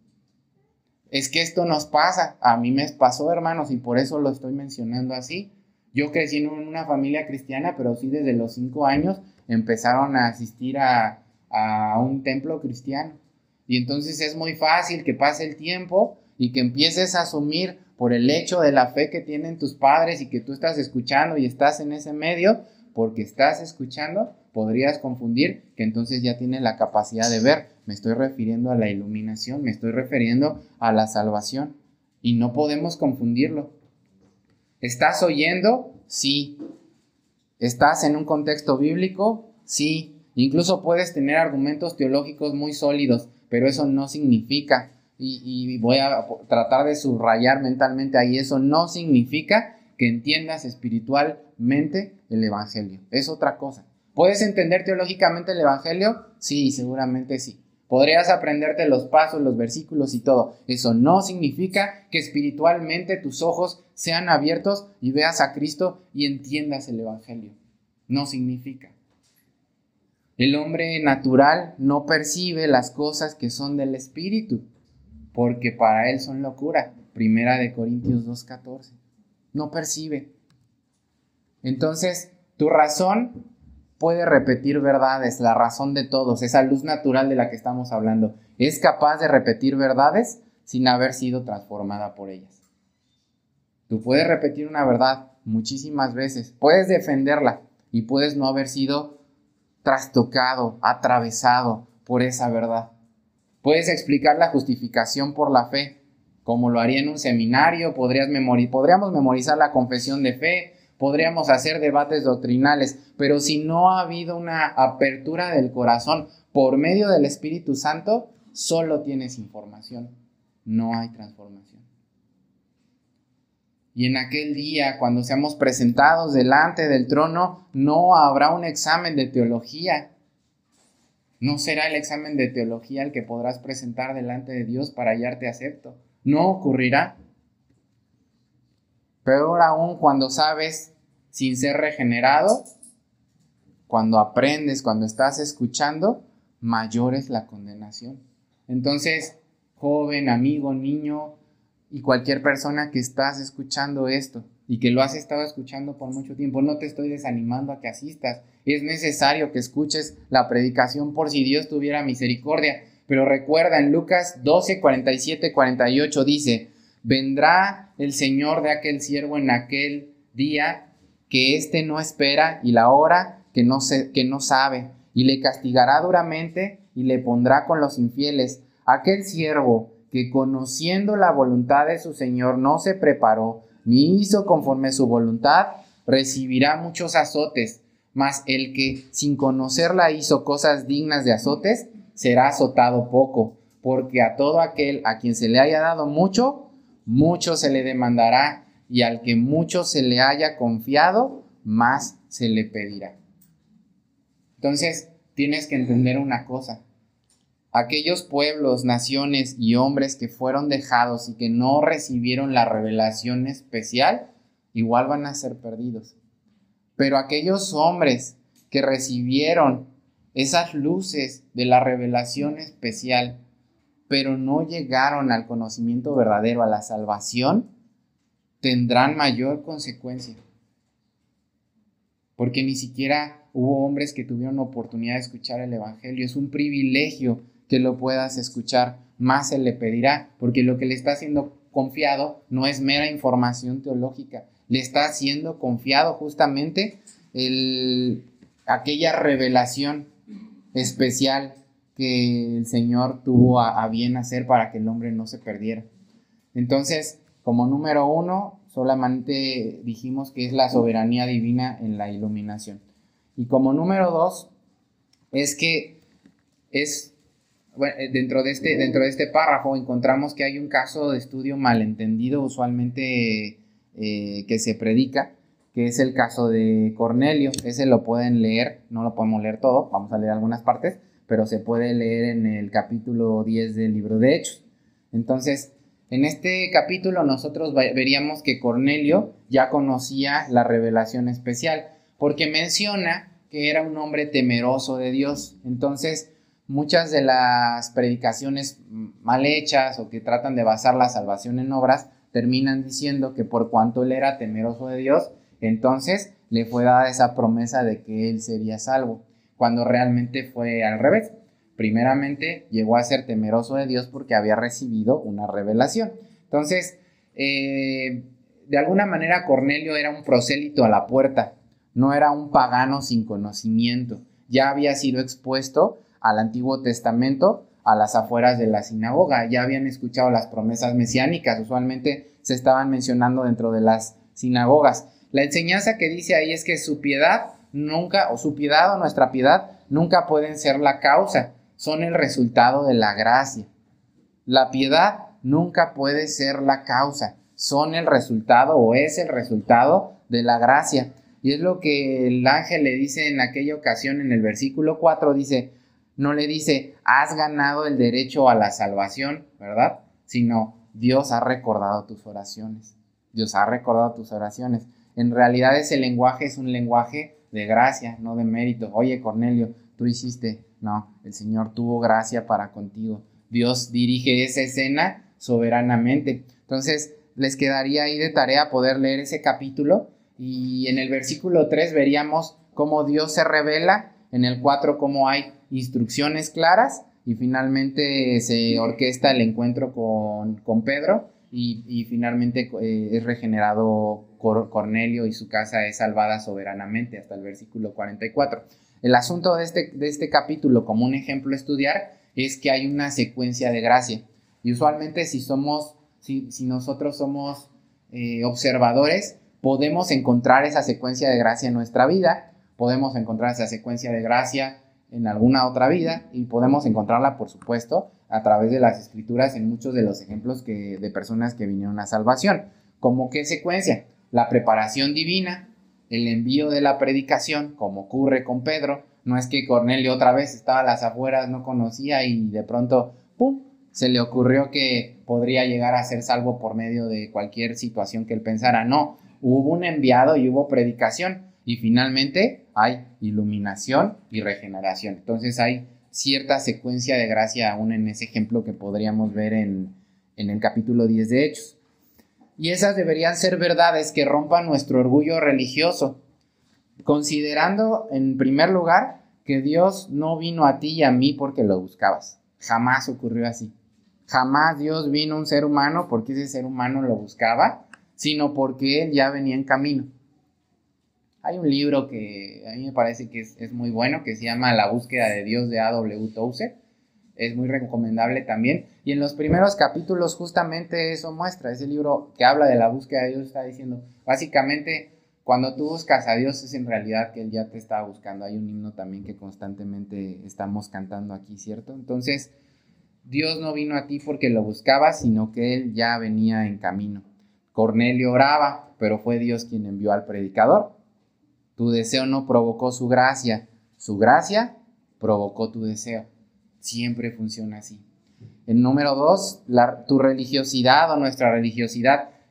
Es que esto nos pasa, a mí me pasó, hermanos, y por eso lo estoy mencionando así. Yo crecí en una familia cristiana, pero sí desde los cinco años empezaron a asistir a, a un templo cristiano. Y entonces es muy fácil que pase el tiempo y que empieces a asumir por el hecho de la fe que tienen tus padres y que tú estás escuchando y estás en ese medio, porque estás escuchando, podrías confundir que entonces ya tienes la capacidad de ver. Me estoy refiriendo a la iluminación, me estoy refiriendo a la salvación. Y no podemos confundirlo. ¿Estás oyendo? Sí. ¿Estás en un contexto bíblico? Sí. Incluso puedes tener argumentos teológicos muy sólidos, pero eso no significa, y, y voy a tratar de subrayar mentalmente ahí, eso no significa que entiendas espiritualmente el evangelio. Es otra cosa. ¿Puedes entender teológicamente el evangelio? Sí, seguramente sí. Podrías aprenderte los pasos, los versículos y todo. Eso no significa que espiritualmente tus ojos sean abiertos y veas a Cristo y entiendas el evangelio. No significa. El hombre natural no percibe las cosas que son del espíritu, porque para él son locura. Primera de Corintios dos catorce. No percibe. Entonces, tu razón puede repetir verdades, la razón de todos, esa luz natural de la que estamos hablando, es capaz de repetir verdades sin haber sido transformada por ellas. Tú puedes repetir una verdad muchísimas veces, puedes defenderla y puedes no haber sido trastocado, atravesado por esa verdad. Puedes explicar la justificación por la fe, como lo haría en un seminario, podrías memori- podríamos memorizar la confesión de fe, podríamos hacer debates doctrinales, pero si no ha habido una apertura del corazón por medio del Espíritu Santo, solo tienes información, no hay transformación. Y en aquel día, cuando seamos presentados delante del trono, no habrá un examen de teología. No será el examen de teología el que podrás presentar delante de Dios para hallarte acepto. No ocurrirá. Peor aún, cuando sabes sin ser regenerado, cuando aprendes, cuando estás escuchando, mayor es la condenación. Entonces, joven, amigo, niño y cualquier persona que estás escuchando esto y que lo has estado escuchando por mucho tiempo, no te estoy desanimando a que asistas. Es necesario que escuches la predicación por si Dios tuviera misericordia. Pero recuerda, en Lucas doce, cuarenta y siete, cuarenta y ocho dice: vendrá el Señor de aquel siervo en aquel día que éste no espera y la hora que no, se, que no sabe, y le castigará duramente y le pondrá con los infieles. Aquel siervo que, conociendo la voluntad de su Señor, no se preparó ni hizo conforme su voluntad, recibirá muchos azotes, mas el que sin conocerla hizo cosas dignas de azotes, será azotado poco, porque a todo aquel a quien se le haya dado mucho, mucho se le demandará, y al que mucho se le haya confiado, más se le pedirá. Entonces, tienes que entender una cosa. Aquellos pueblos, naciones y hombres que fueron dejados y que no recibieron la revelación especial, igual van a ser perdidos. Pero aquellos hombres que recibieron esas luces de la revelación especial, pero no llegaron al conocimiento verdadero, a la salvación, tendrán mayor consecuencia. Porque ni siquiera hubo hombres que tuvieron oportunidad de escuchar el evangelio. Es un privilegio que lo puedas escuchar, más se le pedirá, porque lo que le está siendo confiado no es mera información teológica, le está siendo confiado justamente el, aquella revelación especial que el Señor tuvo a, a bien hacer para que el hombre no se perdiera. Entonces, como número uno, solamente dijimos que es la soberanía divina en la iluminación. Y como número dos, es que es, bueno, dentro de este, dentro de este párrafo encontramos que hay un caso de estudio malentendido usualmente eh, que se predica, que es el caso de Cornelio. Ese lo pueden leer, no lo podemos leer todo, vamos a leer algunas partes, pero se puede leer en el capítulo diez del libro de Hechos. Entonces, en este capítulo nosotros veríamos que Cornelio ya conocía la revelación especial, porque menciona que era un hombre temeroso de Dios. Entonces, muchas de las predicaciones mal hechas o que tratan de basar la salvación en obras, terminan diciendo que por cuanto él era temeroso de Dios, entonces le fue dada esa promesa de que él sería salvo, cuando realmente fue al revés. Primeramente llegó a ser temeroso de Dios porque había recibido una revelación. Entonces, eh, de alguna manera Cornelio era un prosélito a la puerta, no era un pagano sin conocimiento. Ya había sido expuesto al Antiguo Testamento a las afueras de la sinagoga, ya habían escuchado las promesas mesiánicas, usualmente se estaban mencionando dentro de las sinagogas. La enseñanza que dice ahí es que su piedad nunca, o su piedad o nuestra piedad, nunca pueden ser la causa, son el resultado de la gracia. La piedad nunca puede ser la causa, son el resultado o es el resultado de la gracia. Y es lo que el ángel le dice en aquella ocasión en el versículo cuatro, dice, no le dice, has ganado el derecho a la salvación, ¿verdad? Sino, Dios ha recordado tus oraciones. Dios ha recordado tus oraciones. En realidad ese lenguaje es un lenguaje de gracia, no de mérito. Oye, Cornelio, tú hiciste. No, el Señor tuvo gracia para contigo. Dios dirige esa escena soberanamente. Entonces, les quedaría ahí de tarea poder leer ese capítulo. Y en el versículo tres veríamos cómo Dios se revela. En el cuatro cómo hay instrucciones claras. Y finalmente se orquesta el encuentro con, con Pedro. Y, y finalmente eh, es regenerado Cor- Cornelio y su casa es salvada soberanamente hasta el versículo cuarenta y cuatro. El asunto de este, de este capítulo, como un ejemplo a estudiar, es que hay una secuencia de gracia. Y usualmente si somos, si, si nosotros somos eh, observadores, podemos encontrar esa secuencia de gracia en nuestra vida, podemos encontrar esa secuencia de gracia en alguna otra vida y podemos encontrarla, por supuesto, a través de las escrituras en muchos de los ejemplos que, de personas que vinieron a salvación. ¿Cómo qué secuencia? La preparación divina, el envío de la predicación, como ocurre con Pedro. No es que Cornelio otra vez estaba a las afueras, no conocía y de pronto, ¡pum!, se le ocurrió que podría llegar a ser salvo por medio de cualquier situación que él pensara. No, hubo un enviado y hubo predicación y finalmente hay iluminación y regeneración. Entonces hay cierta secuencia de gracia aún en ese ejemplo que podríamos ver en, en el capítulo diez de Hechos. Y esas deberían ser verdades que rompan nuestro orgullo religioso, considerando en primer lugar que Dios no vino a ti y a mí porque lo buscabas. Jamás ocurrió así. Jamás Dios vino a un ser humano porque ese ser humano lo buscaba, sino porque Él ya venía en camino. Hay un libro que a mí me parece que es, es muy bueno, que se llama La búsqueda de Dios, de A W Tozer. Es muy recomendable también. Y en los primeros capítulos justamente eso muestra. Ese libro que habla de la búsqueda de Dios está diciendo, básicamente, cuando tú buscas a Dios es en realidad que Él ya te está buscando. Hay un himno también que constantemente estamos cantando aquí, ¿cierto? Entonces, Dios no vino a ti porque lo buscabas, sino que Él ya venía en camino. Cornelio oraba, pero fue Dios quien envió al predicador. Tu deseo no provocó su gracia, su gracia provocó tu deseo. Siempre funciona así. El número dos, la, tu religiosidad o nuestra religiosidad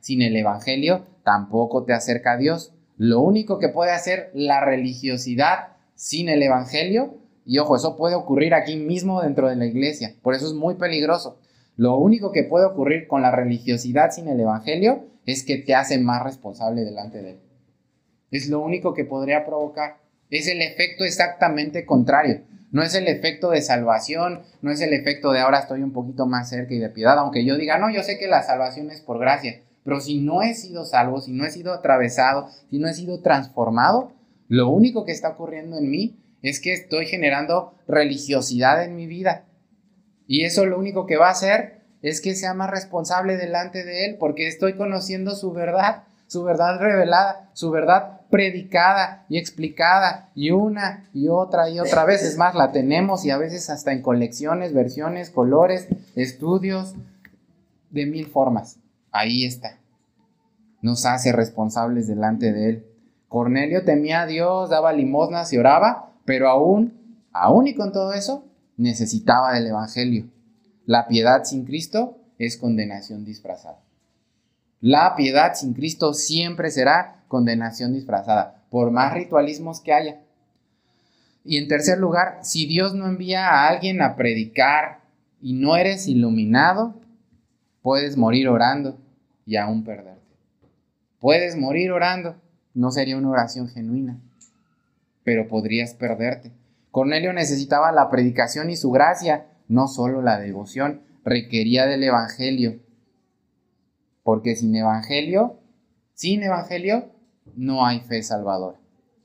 sin el Evangelio tampoco te acerca a Dios. Lo único que puede hacer la religiosidad sin el Evangelio, y ojo, eso puede ocurrir aquí mismo dentro de la iglesia, por eso es muy peligroso. Lo único que puede ocurrir con la religiosidad sin el Evangelio es que te hace más responsable delante de Él. Es lo único que podría provocar. Es el efecto exactamente contrario. No es el efecto de salvación, no es el efecto de ahora estoy un poquito más cerca y de piedad, aunque yo diga, no, yo sé que la salvación es por gracia, pero si no he sido salvo, si no he sido atravesado, si no he sido transformado, lo único que está ocurriendo en mí es que estoy generando religiosidad en mi vida. Y eso lo único que va a hacer es que sea más responsable delante de Él, porque estoy conociendo su verdad, su verdad revelada, su verdad predicada y explicada, y una y otra y otra vez. Es más, la tenemos y a veces hasta en colecciones, versiones, colores, estudios, de mil formas. Ahí está. Nos hace responsables delante de Él. Cornelio temía a Dios, daba limosnas y oraba, pero aún, aún y con todo eso, necesitaba del Evangelio. La piedad sin Cristo es condenación disfrazada. La piedad sin Cristo siempre será condenación disfrazada, por más ritualismos que haya. Y en tercer lugar, si Dios no envía a alguien a predicar y no eres iluminado, puedes morir orando y aún perderte. Puedes morir orando, no sería una oración genuina, pero podrías perderte. Cornelio necesitaba la predicación y su gracia, no solo la devoción, requería del Evangelio. Porque sin Evangelio, sin Evangelio, no hay fe salvadora.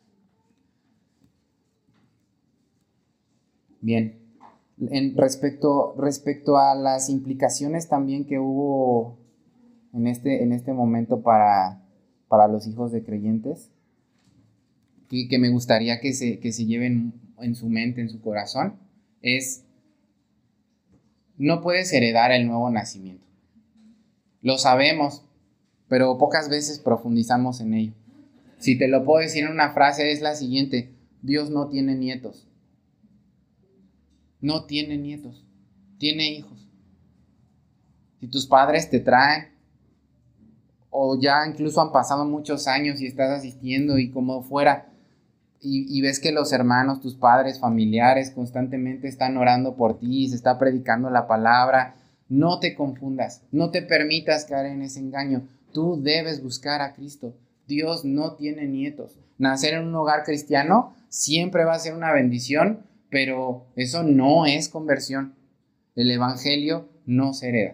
Bien, en respecto, respecto a las implicaciones también que hubo en este, en este momento para, para los hijos de creyentes, que, que me gustaría que se, que se lleven en su mente, en su corazón, es: no puedes heredar el nuevo nacimiento. Lo sabemos, pero pocas veces profundizamos en ello. Si te lo puedo decir en una frase, es la siguiente: Dios no tiene nietos. No tiene nietos, tiene hijos. Si tus padres te traen, o ya incluso han pasado muchos años y estás asistiendo y como fuera, y, y ves que los hermanos, tus padres, familiares constantemente están orando por ti, se está predicando la palabra, no te confundas, no te permitas caer en ese engaño. Tú debes buscar a Cristo. Dios no tiene nietos. Nacer en un hogar cristiano siempre va a ser una bendición, pero eso no es conversión. El Evangelio no se hereda.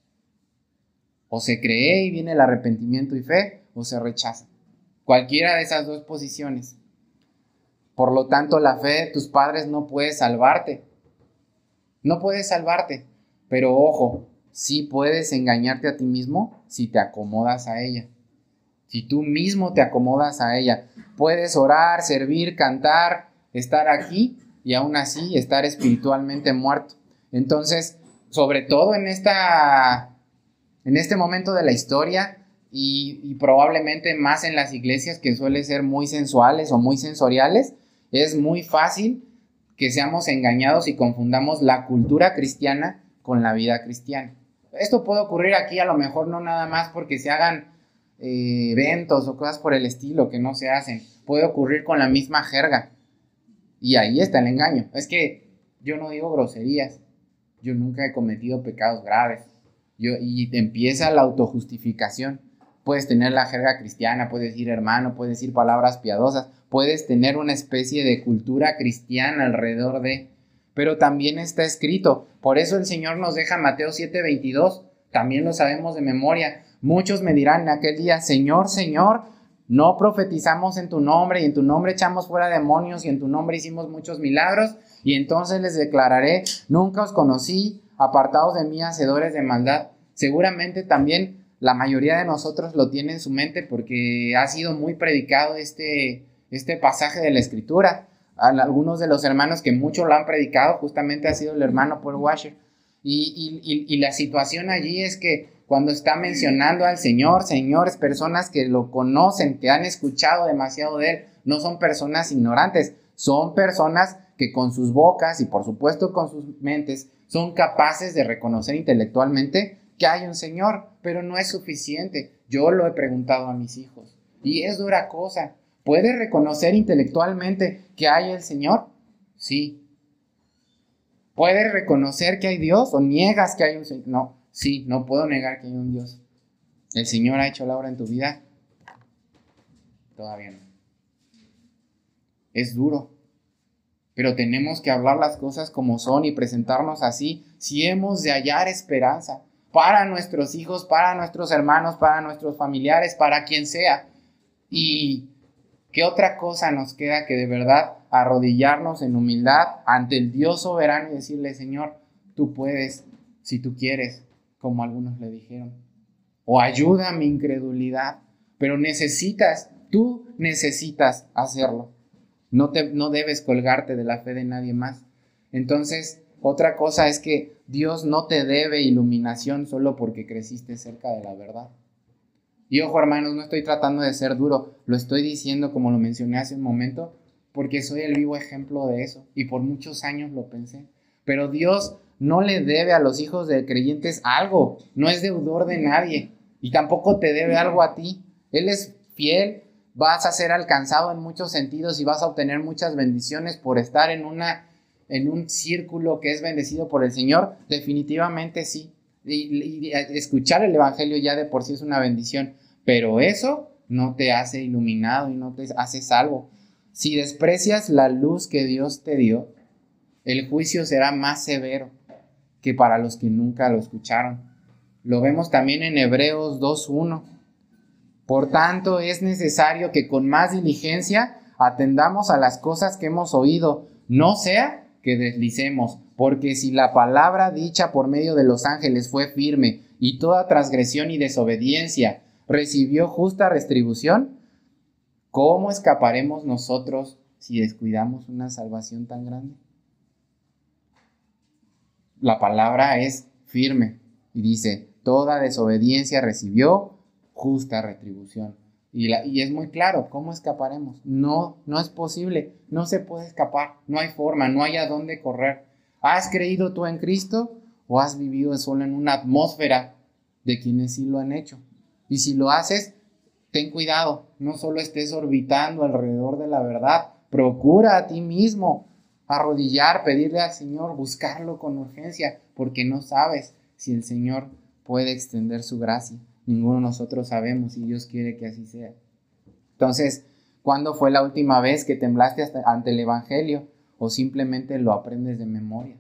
O se cree y viene el arrepentimiento y fe, o se rechaza. Cualquiera de esas dos posiciones. Por lo tanto, la fe de tus padres no puede salvarte. No puede salvarte. Pero ojo, sí puedes engañarte a ti mismo si te acomodas a ella. Si tú mismo te acomodas a ella. Puedes orar, servir, cantar, estar aquí y aún así estar espiritualmente muerto. Entonces, sobre todo en esta, en este momento de la historia y, y probablemente más en las iglesias que suelen ser muy sensuales o muy sensoriales, es muy fácil que seamos engañados y confundamos la cultura cristiana con la vida cristiana. Esto puede ocurrir aquí, a lo mejor no nada más porque se hagan eh, eventos o cosas por el estilo que no se hacen. Puede ocurrir con la misma jerga. Y ahí está el engaño. Es que yo no digo groserías. Yo nunca he cometido pecados graves. Yo, y empieza la autojustificación. Puedes tener la jerga cristiana, puedes decir hermano, puedes decir palabras piadosas, puedes tener una especie de cultura cristiana alrededor de... Pero también está escrito. Por eso el Señor nos deja Mateo siete veintidós. También lo sabemos de memoria. Muchos me dirán en aquel día: Señor, Señor, no profetizamos en tu nombre, y en tu nombre echamos fuera demonios, y en tu nombre hicimos muchos milagros. Y entonces les declararé: nunca os conocí, apartados de mí, hacedores de maldad. Seguramente también la mayoría de nosotros lo tiene en su mente porque ha sido muy predicado este, este pasaje de la Escritura. A algunos de los hermanos que mucho lo han predicado justamente ha sido el hermano Paul Washer. Y, y, y la situación allí es que cuando está mencionando al Señor, señores, personas que lo conocen, que han escuchado demasiado de Él, no son personas ignorantes, son personas que con sus bocas y por supuesto con sus mentes son capaces de reconocer intelectualmente que hay un Señor, pero no es suficiente. Yo lo he preguntado a mis hijos y es dura cosa. ¿Puedes reconocer intelectualmente que hay el Señor? Sí. ¿Puedes reconocer que hay Dios o niegas que hay un Señor? No, sí, no puedo negar que hay un Dios. ¿El Señor ha hecho la obra en tu vida? Todavía no. Es duro, pero tenemos que hablar las cosas como son y presentarnos así si hemos de hallar esperanza para nuestros hijos, para nuestros hermanos, para nuestros familiares, para quien sea. Y ¿qué otra cosa nos queda que de verdad arrodillarnos en humildad ante el Dios soberano y decirle: Señor, tú puedes, si tú quieres, como algunos le dijeron, o ayuda a mi incredulidad, pero necesitas, tú necesitas hacerlo. No, te, no debes colgarte de la fe de nadie más. Entonces, otra cosa es que Dios no te debe iluminación solo porque creciste cerca de la verdad. Y ojo, hermanos, no estoy tratando de ser duro, lo estoy diciendo como lo mencioné hace un momento, porque soy el vivo ejemplo de eso, y por muchos años lo pensé. Pero Dios no le debe a los hijos de creyentes algo, no es deudor de nadie, y tampoco te debe algo a ti. Él es fiel, vas a ser alcanzado en muchos sentidos y vas a obtener muchas bendiciones por estar en, una, en un círculo que es bendecido por el Señor. Definitivamente sí. Y, y escuchar el evangelio ya de por sí es una bendición, pero eso no te hace iluminado y no te hace salvo. Si desprecias la luz que Dios te dio, el juicio será más severo que para los que nunca lo escucharon. Lo vemos también en Hebreos dos uno. Por tanto, es necesario que con más diligencia atendamos a las cosas que hemos oído, no sea que deslicemos, porque si la palabra dicha por medio de los ángeles fue firme y toda transgresión y desobediencia recibió justa retribución, ¿cómo escaparemos nosotros si descuidamos una salvación tan grande? La palabra es firme y dice: toda desobediencia recibió justa retribución. Y, la, y es muy claro, ¿cómo escaparemos? No, no es posible, no se puede escapar, no hay forma, no hay a dónde correr. ¿Has creído tú en Cristo o has vivido solo en una atmósfera de quienes sí lo han hecho? Y si lo haces, ten cuidado, no solo estés orbitando alrededor de la verdad, procura a ti mismo arrodillar, pedirle al Señor, buscarlo con urgencia, porque no sabes si el Señor puede extender su gracia. Ninguno de nosotros sabemos y Dios quiere que así sea. Entonces, ¿cuándo fue la última vez que temblaste hasta ante el evangelio o simplemente lo aprendes de memoria?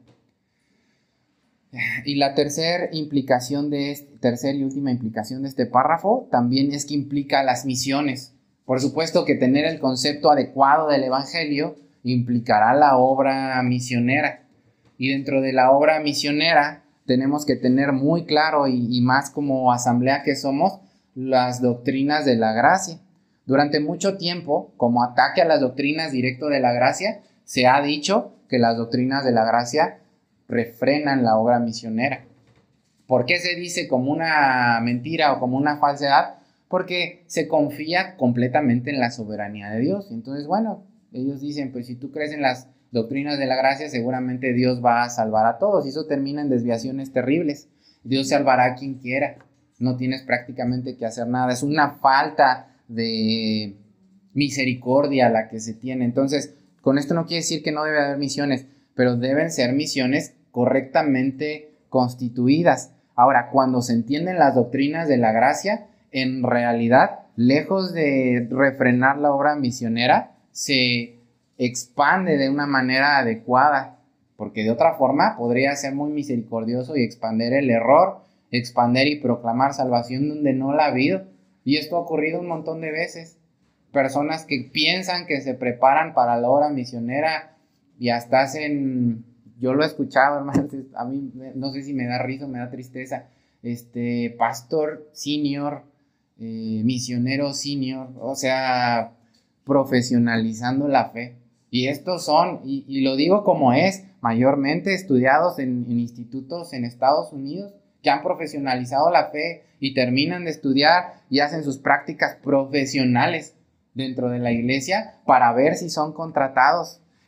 Y la tercera implicación de este, tercer y última implicación de este párrafo también es que implica las misiones. Por supuesto que tener el concepto adecuado del evangelio implicará la obra misionera. Y dentro de la obra misionera tenemos que tener muy claro, y, y más como asamblea que somos, las doctrinas de la gracia. Durante mucho tiempo, como ataque a las doctrinas directo de la gracia, se ha dicho que las doctrinas de la gracia refrenan la obra misionera. ¿Por qué se dice como una mentira o como una falsedad? Porque se confía completamente en la soberanía de Dios. Entonces, bueno, ellos dicen, pues si tú crees en las doctrinas de la gracia, seguramente Dios va a salvar a todos, y eso termina en desviaciones terribles. Dios salvará a quien quiera, no tienes prácticamente que hacer nada, es una falta de misericordia la que se tiene. Entonces, con esto no quiere decir que no debe haber misiones, pero deben ser misiones correctamente constituidas. Ahora, cuando se entienden las doctrinas de la gracia, en realidad, lejos de refrenar la obra misionera, se expande de una manera adecuada, porque de otra forma podría ser muy misericordioso y expander el error, expander y proclamar salvación donde no la ha habido. Y esto ha ocurrido un montón de veces. Personas que piensan que se preparan para la obra misionera y hasta hacen, yo lo he escuchado, hermanos, a mí no sé si me da risa o me da tristeza, este, pastor senior, eh, misionero senior, o sea, profesionalizando la fe. Y estos son, y, y lo digo como es, mayormente estudiados en, en institutos en Estados Unidos que han profesionalizado la fe y terminan de estudiar y hacen sus prácticas profesionales dentro de la iglesia para ver si son contratados.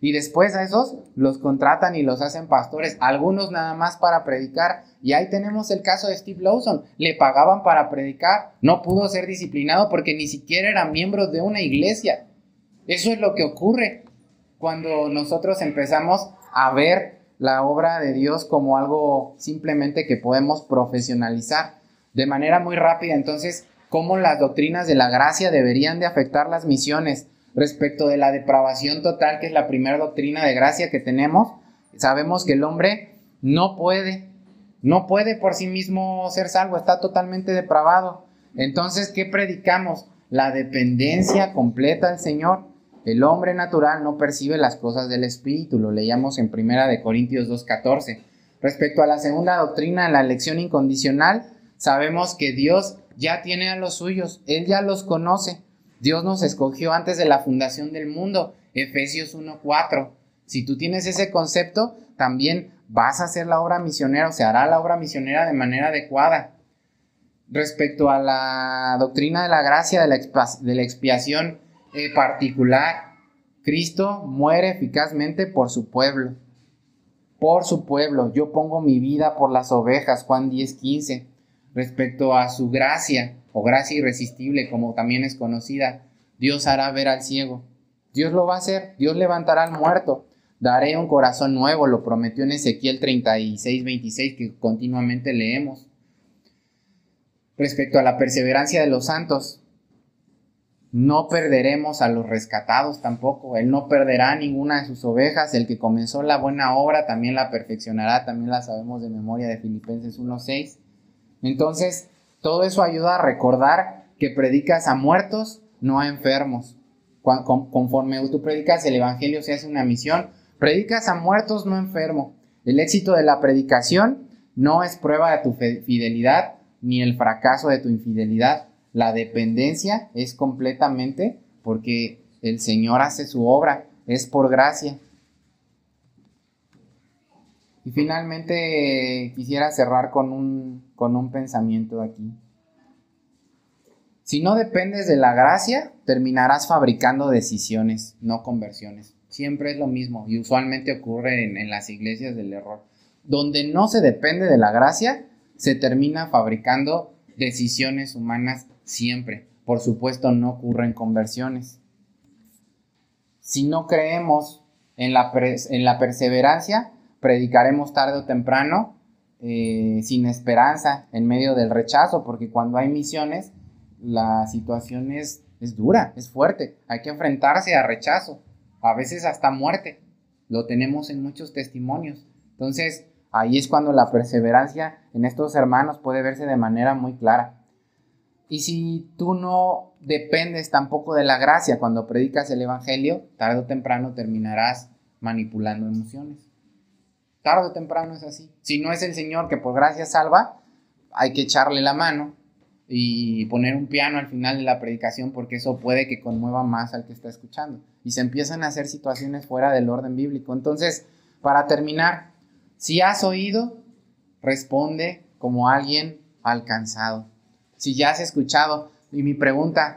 Y después a esos los contratan y los hacen pastores, algunos nada más para predicar. Y ahí tenemos el caso de Steve Lawson, le pagaban para predicar, no pudo ser disciplinado porque ni siquiera era miembro de una iglesia. Eso es lo que ocurre cuando nosotros empezamos a ver la obra de Dios como algo simplemente que podemos profesionalizar. De manera muy rápida, entonces, ¿cómo las doctrinas de la gracia deberían de afectar las misiones? Respecto de la depravación total, que es la primera doctrina de gracia que tenemos, sabemos que el hombre no puede, no puede por sí mismo ser salvo, está totalmente depravado. Entonces, ¿qué predicamos? La dependencia completa del Señor. El hombre natural no percibe las cosas del Espíritu, lo leíamos en primera de Corintios dos catorce. Respecto a la segunda doctrina, la elección incondicional, sabemos que Dios ya tiene a los suyos, Él ya los conoce. Dios nos escogió antes de la fundación del mundo, Efesios uno cuatro. Si tú tienes ese concepto, también vas a hacer la obra misionera, o se hará la obra misionera de manera adecuada. Respecto a la doctrina de la gracia, de la, expa- de la expiación eh, particular, Cristo muere eficazmente por su pueblo. Por su pueblo, yo pongo mi vida por las ovejas, Juan diez quince. Respecto a su gracia, o gracia irresistible, como también es conocida, Dios hará ver al ciego. Dios lo va a hacer, Dios levantará al muerto. Daré un corazón nuevo, lo prometió en Ezequiel treinta y seis veintiséis, que continuamente leemos. Respecto a la perseverancia de los santos, no perderemos a los rescatados tampoco. Él no perderá ninguna de sus ovejas. El que comenzó la buena obra también la perfeccionará. También la sabemos de memoria de Filipenses uno seis. Entonces, todo eso ayuda a recordar que predicas a muertos, no a enfermos. Conforme tú predicas el evangelio, se hace una misión. Predicas a muertos, no enfermo. El éxito de la predicación no es prueba de tu fidelidad, ni el fracaso de tu infidelidad. La dependencia es completamente porque el Señor hace su obra, es por gracia. Y finalmente quisiera cerrar con un, con un pensamiento aquí. Si no dependes de la gracia, terminarás fabricando decisiones, no conversiones. Siempre es lo mismo y usualmente ocurre en, en las iglesias del error. Donde no se depende de la gracia, se termina fabricando decisiones humanas siempre. Por supuesto, no ocurren conversiones. Si no creemos en la, en la perseverancia, predicaremos tarde o temprano eh, sin esperanza en medio del rechazo, porque cuando hay misiones, la situación es, es dura, es fuerte. Hay que enfrentarse a rechazo, a veces hasta muerte. Lo tenemos en muchos testimonios. Entonces, ahí es cuando la perseverancia en estos hermanos puede verse de manera muy clara. Y si tú no dependes tampoco de la gracia cuando predicas el evangelio, tarde o temprano terminarás manipulando emociones. Tarde o temprano es así. Si no es el Señor que por gracia salva, hay que echarle la mano y poner un piano al final de la predicación, porque eso puede que conmueva más al que está escuchando. Y se empiezan a hacer situaciones fuera del orden bíblico. Entonces, para terminar, si has oído, responde como alguien alcanzado. Si ya has escuchado, y mi pregunta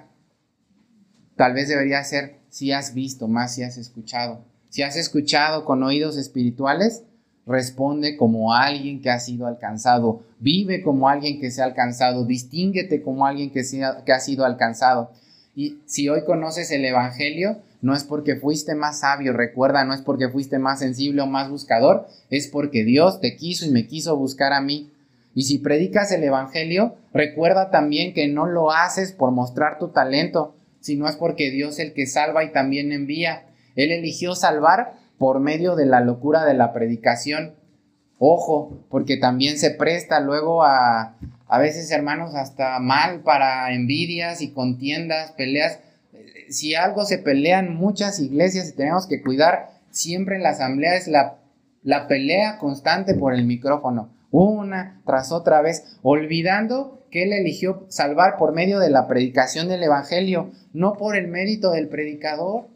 tal vez debería ser si has visto, más si has escuchado. Si has escuchado con oídos espirituales, responde como alguien que ha sido alcanzado. Vive como alguien que se ha alcanzado. Distínguete como alguien que, sea, que ha sido alcanzado. Y si hoy conoces el evangelio, no es porque fuiste más sabio, recuerda, no es porque fuiste más sensible o más buscador, es porque Dios te quiso y me quiso buscar a mí. Y si predicas el evangelio, recuerda también que no lo haces por mostrar tu talento, sino es porque Dios es el que salva y también envía. Él eligió salvar por medio de la locura de la predicación. Ojo, porque también se presta luego a, a veces, hermanos, hasta mal para envidias y contiendas, peleas. Si algo se pelean muchas iglesias y tenemos que cuidar siempre en la asamblea es la, la pelea constante por el micrófono, una tras otra vez, olvidando que Él eligió salvar por medio de la predicación del evangelio, no por el mérito del predicador.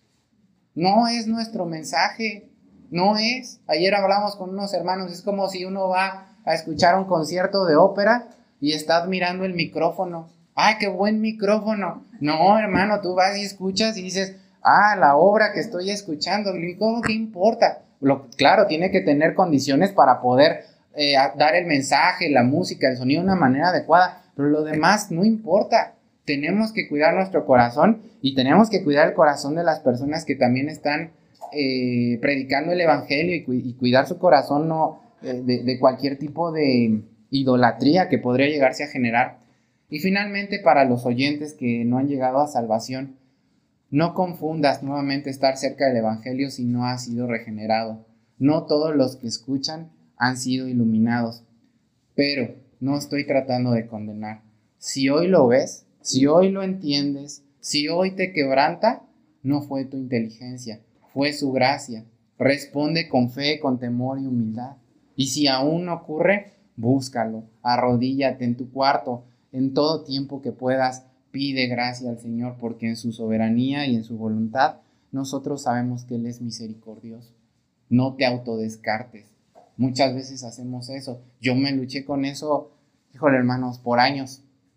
No es nuestro mensaje, no es. Ayer hablamos con unos hermanos, es como si uno va a escuchar un concierto de ópera y está admirando el micrófono. ¡Ay, qué buen micrófono! No, hermano, tú vas y escuchas y dices, Ah, la obra que estoy escuchando, ¿y cómo qué importa? Lo, claro, tiene que tener condiciones para poder eh, dar el mensaje, la música, el sonido de una manera adecuada, pero lo demás no importa. Tenemos que cuidar nuestro corazón y tenemos que cuidar el corazón de las personas que también están eh, predicando el evangelio y, cu y, cuidar su corazón no, eh, de, de cualquier tipo de idolatría que podría llegarse a generar. Y finalmente, para los oyentes que no han llegado a salvación, no confundas nuevamente estar cerca del evangelio si no has sido regenerado. No todos los que escuchan han sido iluminados, pero no estoy tratando de condenar. Si hoy lo ves, si hoy lo entiendes, si hoy te quebranta, no fue tu inteligencia, fue su gracia. Responde con fe, con temor y humildad. Y si aún no ocurre, búscalo, arrodíllate en tu cuarto, en todo tiempo que puedas, pide gracia al Señor, porque en su soberanía y en su voluntad, nosotros sabemos que Él es misericordioso. No te autodescartes. Muchas veces hacemos eso. Yo me luché con eso, híjole hermanos, por años.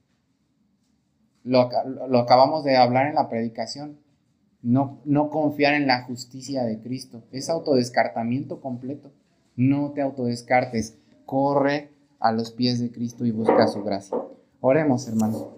Lo, lo acabamos de hablar en la predicación. No, no confiar en la justicia de Cristo. Es autodescartamiento completo. No te autodescartes. Corre a los pies de Cristo y busca su gracia. Oremos, hermanos.